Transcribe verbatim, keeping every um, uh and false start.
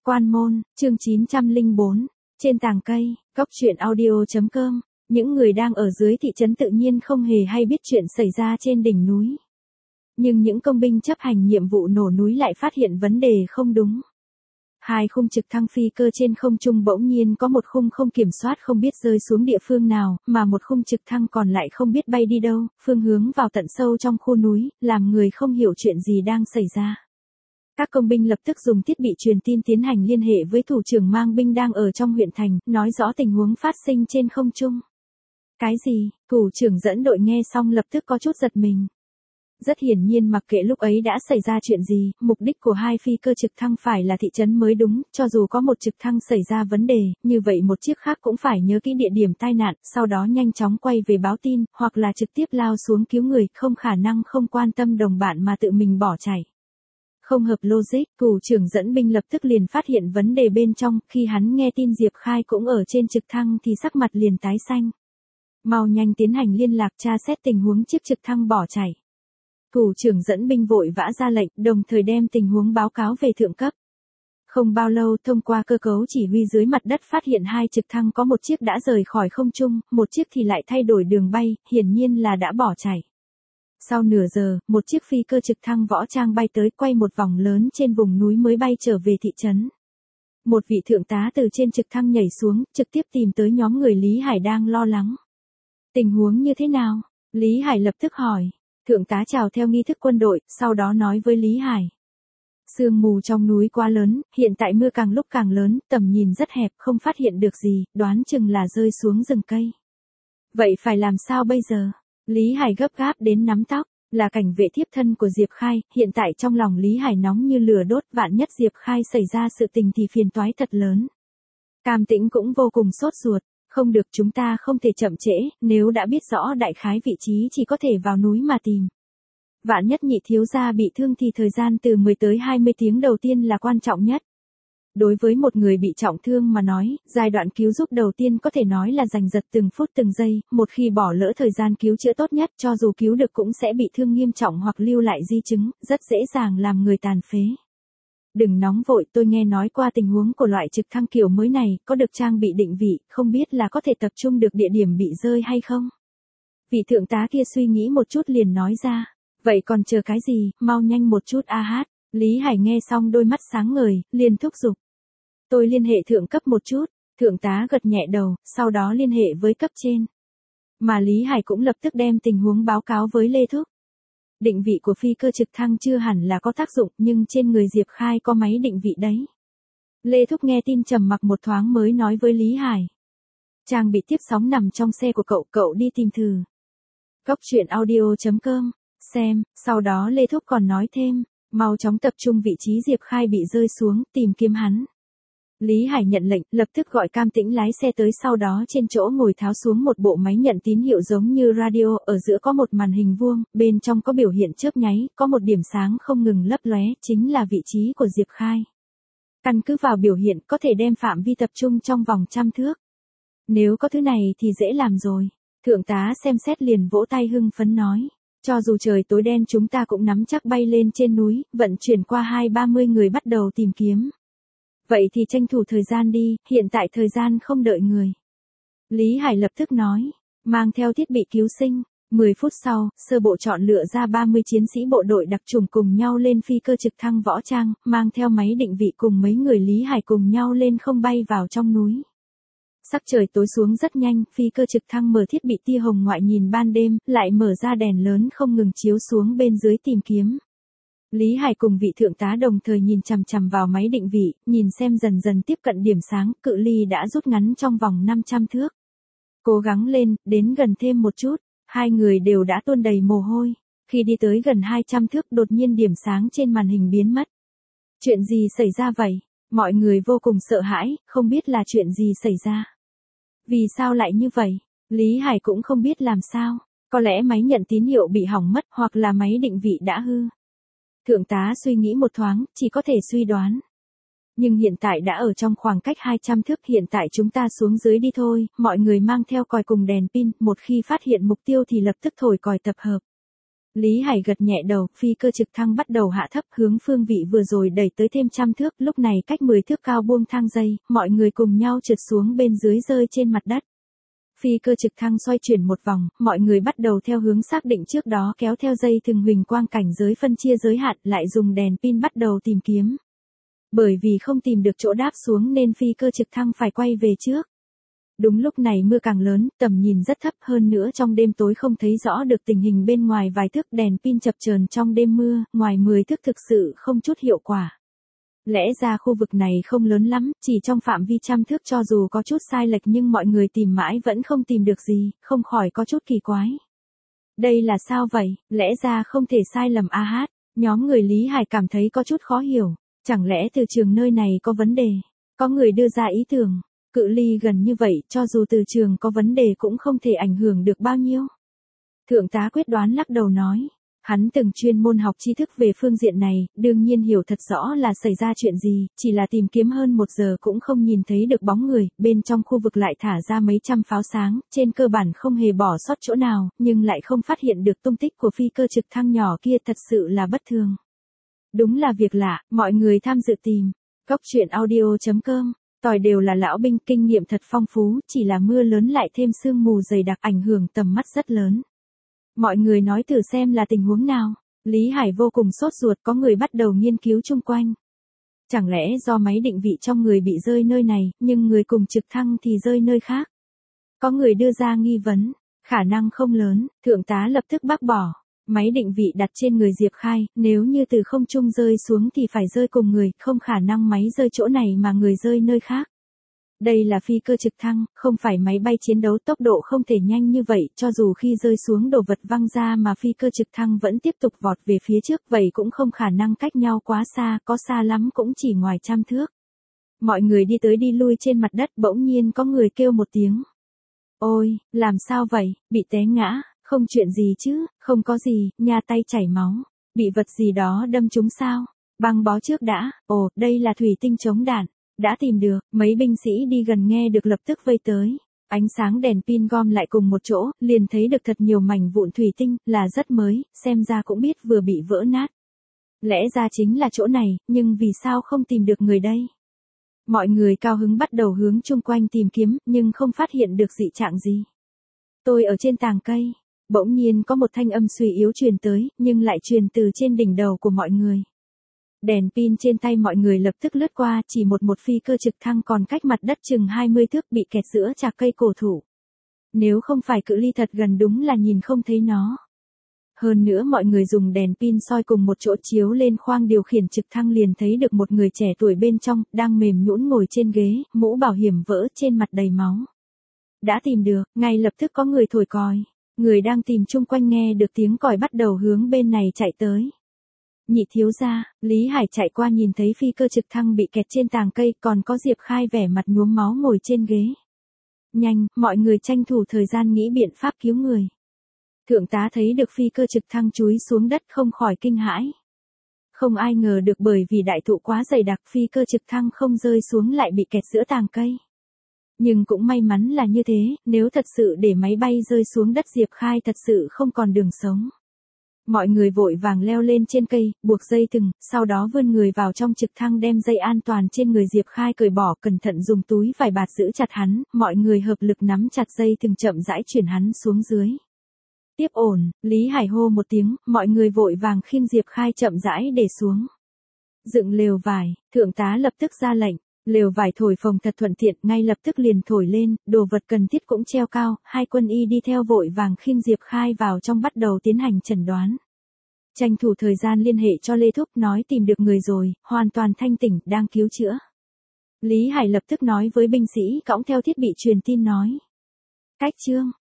Quan môn, chương chín trăm lẻ bốn, trên tàng cây, góc truyện audio chấm com, những người đang ở dưới thị trấn tự nhiên không hề hay biết chuyện xảy ra trên đỉnh núi. Nhưng những công binh chấp hành nhiệm vụ nổ núi lại phát hiện vấn đề không đúng. Hai khung trực thăng phi cơ trên không trung bỗng nhiên có một khung không kiểm soát không biết rơi xuống địa phương nào, mà một khung trực thăng còn lại không biết bay đi đâu, phương hướng vào tận sâu trong khu núi, làm người không hiểu chuyện gì đang xảy ra. Các công binh lập tức dùng thiết bị truyền tin tiến hành liên hệ với thủ trưởng mang binh đang ở trong huyện thành, nói rõ tình huống phát sinh trên không trung. Cái gì? Thủ trưởng dẫn đội nghe xong lập tức có chút giật mình. Rất hiển nhiên mặc kệ lúc ấy đã xảy ra chuyện gì, mục đích của hai phi cơ trực thăng phải là thị trấn mới đúng, cho dù có một trực thăng xảy ra vấn đề, như vậy một chiếc khác cũng phải nhớ kỹ địa điểm tai nạn, sau đó nhanh chóng quay về báo tin, hoặc là trực tiếp lao xuống cứu người, không khả năng không quan tâm đồng bạn mà tự mình bỏ chạy. Không hợp logic, thủ trưởng dẫn binh lập tức liền phát hiện vấn đề bên trong, khi hắn nghe tin Diệp Khai cũng ở trên trực thăng thì sắc mặt liền tái xanh. Mau nhanh tiến hành liên lạc tra xét tình huống chiếc trực thăng bỏ chạy. Thủ trưởng dẫn binh vội vã ra lệnh, đồng thời đem tình huống báo cáo về thượng cấp. Không bao lâu, thông qua cơ cấu chỉ huy dưới mặt đất phát hiện hai trực thăng có một chiếc đã rời khỏi không trung, một chiếc thì lại thay đổi đường bay, hiển nhiên là đã bỏ chạy. Sau nửa giờ, một chiếc phi cơ trực thăng võ trang bay tới quay một vòng lớn trên vùng núi mới bay trở về thị trấn. Một vị thượng tá từ trên trực thăng nhảy xuống, trực tiếp tìm tới nhóm người Lý Hải đang lo lắng. Tình huống như thế nào? Lý Hải lập tức hỏi. Thượng tá chào theo nghi thức quân đội, sau đó nói với Lý Hải. Sương mù trong núi quá lớn, hiện tại mưa càng lúc càng lớn, tầm nhìn rất hẹp, không phát hiện được gì, đoán chừng là rơi xuống rừng cây. Vậy phải làm sao bây giờ? Lý Hải gấp gáp đến nắm tóc, là cảnh vệ thiếp thân của Diệp Khai, hiện tại trong lòng Lý Hải nóng như lửa đốt, vạn nhất Diệp Khai xảy ra sự tình thì phiền toái thật lớn. Cam Tĩnh cũng vô cùng sốt ruột. Không được, chúng ta không thể chậm trễ, nếu đã biết rõ đại khái vị trí chỉ có thể vào núi mà tìm. Vạn nhất Nhị thiếu gia bị thương thì thời gian từ mười tới hai mươi tiếng đầu tiên là quan trọng nhất. Đối với một người bị trọng thương mà nói, giai đoạn cứu giúp đầu tiên có thể nói là giành giật từng phút từng giây, một khi bỏ lỡ thời gian cứu chữa tốt nhất cho dù cứu được cũng sẽ bị thương nghiêm trọng hoặc lưu lại di chứng, rất dễ dàng làm người tàn phế. Đừng nóng vội, tôi nghe nói qua tình huống của loại trực thăng kiểu mới này, có được trang bị định vị, không biết là có thể tập trung được địa điểm bị rơi hay không? Vị thượng tá kia suy nghĩ một chút liền nói ra, vậy còn chờ cái gì, mau nhanh một chút a hát. Lý Hải nghe xong đôi mắt sáng ngời, liền thúc giục. Tôi liên hệ thượng cấp một chút, thượng tá gật nhẹ đầu, sau đó liên hệ với cấp trên. Mà Lý Hải cũng lập tức đem tình huống báo cáo với Lê Thúc. Định vị của phi cơ trực thăng chưa hẳn là có tác dụng, nhưng trên người Diệp Khai có máy định vị đấy. Lê Thúc nghe tin trầm mặc một thoáng mới nói với Lý Hải. Trang bị tiếp sóng nằm trong xe của cậu, cậu đi tìm thử. Góc truyện audio chấm com, xem, sau đó Lê Thúc còn nói thêm, mau chóng tập trung vị trí Diệp Khai bị rơi xuống, tìm kiếm hắn. Lý Hải nhận lệnh, lập tức gọi Cam Tĩnh lái xe tới, sau đó trên chỗ ngồi tháo xuống một bộ máy nhận tín hiệu giống như radio, ở giữa có một màn hình vuông, bên trong có biểu hiện chớp nháy, có một điểm sáng không ngừng lấp lóe, chính là vị trí của Diệp Khai. Căn cứ vào biểu hiện có thể đem phạm vi tập trung trong vòng trăm thước. Nếu có thứ này thì dễ làm rồi. Thượng tá xem xét liền vỗ tay hưng phấn nói. Cho dù trời tối đen chúng ta cũng nắm chắc bay lên trên núi, vận chuyển qua hai ba mươi người bắt đầu tìm kiếm. Vậy thì tranh thủ thời gian đi, hiện tại thời gian không đợi người. Lý Hải lập tức nói, mang theo thiết bị cứu sinh. mười phút sau, sơ bộ chọn lựa ra ba mươi chiến sĩ bộ đội đặc chủng cùng nhau lên phi cơ trực thăng võ trang, mang theo máy định vị cùng mấy người Lý Hải cùng nhau lên không bay vào trong núi. Sắc trời tối xuống rất nhanh, phi cơ trực thăng mở thiết bị tia hồng ngoại nhìn ban đêm, lại mở ra đèn lớn không ngừng chiếu xuống bên dưới tìm kiếm. Lý Hải cùng vị thượng tá đồng thời nhìn chằm chằm vào máy định vị, nhìn xem dần dần tiếp cận điểm sáng, cự ly đã rút ngắn trong vòng năm trăm thước. Cố gắng lên, đến gần thêm một chút, hai người đều đã tuôn đầy mồ hôi. Khi đi tới gần hai trăm thước đột nhiên điểm sáng trên màn hình biến mất. Chuyện gì xảy ra vậy? Mọi người vô cùng sợ hãi, không biết là chuyện gì xảy ra. Vì sao lại như vậy? Lý Hải cũng không biết làm sao, có lẽ máy nhận tín hiệu bị hỏng mất hoặc là máy định vị đã hư. Thượng tá suy nghĩ một thoáng, chỉ có thể suy đoán. Nhưng hiện tại đã ở trong khoảng cách hai trăm thước, hiện tại chúng ta xuống dưới đi thôi, mọi người mang theo còi cùng đèn pin, một khi phát hiện mục tiêu thì lập tức thổi còi tập hợp. Lý Hải gật nhẹ đầu, phi cơ trực thăng bắt đầu hạ thấp hướng phương vị vừa rồi đẩy tới thêm trăm thước, lúc này cách mười thước cao buông thang dây, mọi người cùng nhau trượt xuống bên dưới rơi trên mặt đất. Phi cơ trực thăng xoay chuyển một vòng, mọi người bắt đầu theo hướng xác định trước đó kéo theo dây thừng huỳnh quang cảnh giới phân chia giới hạn, lại dùng đèn pin bắt đầu tìm kiếm. Bởi vì không tìm được chỗ đáp xuống nên phi cơ trực thăng phải quay về trước. Đúng lúc này mưa càng lớn, tầm nhìn rất thấp, hơn nữa trong đêm tối không thấy rõ được tình hình bên ngoài vài thước, đèn pin chập chờn trong đêm mưa, ngoài mười thước thực sự không chút hiệu quả. Lẽ ra khu vực này không lớn lắm, chỉ trong phạm vi trăm thước, cho dù có chút sai lệch nhưng mọi người tìm mãi vẫn không tìm được gì, không khỏi có chút kỳ quái. Đây là sao vậy, lẽ ra không thể sai lầm a hát, nhóm người Lý Hải cảm thấy có chút khó hiểu, chẳng lẽ từ trường nơi này có vấn đề, có người đưa ra ý tưởng. Cự ly gần như vậy, cho dù từ trường có vấn đề cũng không thể ảnh hưởng được bao nhiêu. Thượng tá quyết đoán lắc đầu nói, hắn từng chuyên môn học tri thức về phương diện này, đương nhiên hiểu thật rõ là xảy ra chuyện gì, chỉ là tìm kiếm hơn một giờ cũng không nhìn thấy được bóng người, bên trong khu vực lại thả ra mấy trăm pháo sáng, trên cơ bản không hề bỏ sót chỗ nào, nhưng lại không phát hiện được tung tích của phi cơ trực thăng nhỏ kia, thật sự là bất thường. Đúng là việc lạ, mọi người tham dự tìm. Góc truyện audio chấm com Tỏi đều là lão binh, kinh nghiệm thật phong phú, chỉ là mưa lớn lại thêm sương mù dày đặc ảnh hưởng tầm mắt rất lớn. Mọi người nói thử xem là tình huống nào. Lý Hải vô cùng sốt ruột, có người bắt đầu nghiên cứu chung quanh. Chẳng lẽ do máy định vị trong người bị rơi nơi này, nhưng người cùng trực thăng thì rơi nơi khác? Có người đưa ra nghi vấn, khả năng không lớn, thượng tá lập tức bác bỏ. Máy định vị đặt trên người Diệp Khai, nếu như từ không trung rơi xuống thì phải rơi cùng người, không khả năng máy rơi chỗ này mà người rơi nơi khác. Đây là phi cơ trực thăng, không phải máy bay chiến đấu, tốc độ không thể nhanh như vậy, cho dù khi rơi xuống đồ vật văng ra mà phi cơ trực thăng vẫn tiếp tục vọt về phía trước, vậy cũng không khả năng cách nhau quá xa, có xa lắm cũng chỉ ngoài trăm thước. Mọi người đi tới đi lui trên mặt đất, bỗng nhiên có người kêu một tiếng. Ôi, làm sao vậy, bị té ngã. Không chuyện gì chứ, không có gì, nha tay chảy máu, bị vật gì đó đâm trúng sao, băng bó trước đã, ồ, đây là thủy tinh chống đạn, đã tìm được, mấy binh sĩ đi gần nghe được lập tức vây tới, ánh sáng đèn pin gom lại cùng một chỗ, liền thấy được thật nhiều mảnh vụn thủy tinh, là rất mới, xem ra cũng biết vừa bị vỡ nát. Lẽ ra chính là chỗ này, nhưng vì sao không tìm được người đây? Mọi người cao hứng bắt đầu hướng chung quanh tìm kiếm, nhưng không phát hiện được dị trạng gì. Tôi ở trên tàng cây. Bỗng nhiên có một thanh âm suy yếu truyền tới, nhưng lại truyền từ trên đỉnh đầu của mọi người. Đèn pin trên tay mọi người lập tức lướt qua, chỉ một một phi cơ trực thăng còn cách mặt đất chừng hai mươi thước bị kẹt giữa chạc cây cổ thụ. Nếu không phải cự ly thật gần đúng là nhìn không thấy nó. Hơn nữa mọi người dùng đèn pin soi cùng một chỗ chiếu lên khoang điều khiển trực thăng liền thấy được một người trẻ tuổi bên trong, đang mềm nhũn ngồi trên ghế, mũ bảo hiểm vỡ, trên mặt đầy máu. Đã tìm được, ngay lập tức có người thổi còi. Người đang tìm chung quanh nghe được tiếng còi bắt đầu hướng bên này chạy tới. Nhị thiếu gia, Lý Hải chạy qua nhìn thấy phi cơ trực thăng bị kẹt trên tàng cây, còn có Diệp Khai vẻ mặt nhuốm máu ngồi trên ghế. Nhanh, mọi người tranh thủ thời gian nghĩ biện pháp cứu người. Thượng tá thấy được phi cơ trực thăng chúi xuống đất không khỏi kinh hãi. Không ai ngờ được bởi vì đại thụ quá dày đặc phi cơ trực thăng không rơi xuống lại bị kẹt giữa tàng cây. Nhưng cũng may mắn là như thế, nếu thật sự để máy bay rơi xuống đất Diệp Khai thật sự không còn đường sống. Mọi người vội vàng leo lên trên cây, buộc dây thừng, sau đó vươn người vào trong trực thăng đem dây an toàn trên người Diệp Khai cởi bỏ, cẩn thận dùng túi vải bạt giữ chặt hắn, mọi người hợp lực nắm chặt dây thừng chậm rãi chuyển hắn xuống dưới. Tiếp ổn, Lý Hải hô một tiếng, mọi người vội vàng khiêng Diệp Khai chậm rãi để xuống. Dựng lều vải, thượng tá lập tức ra lệnh. Lều vải thổi phồng thật thuận tiện, ngay lập tức liền thổi lên, đồ vật cần thiết cũng treo cao, hai quân y đi theo vội vàng khiêng Diệp Khai vào trong bắt đầu tiến hành chẩn đoán. Tranh thủ thời gian liên hệ cho Lê Thúc nói tìm được người rồi, hoàn toàn thanh tỉnh, đang cứu chữa. Lý Hải lập tức nói với binh sĩ cõng theo thiết bị truyền tin nói. Cách chương,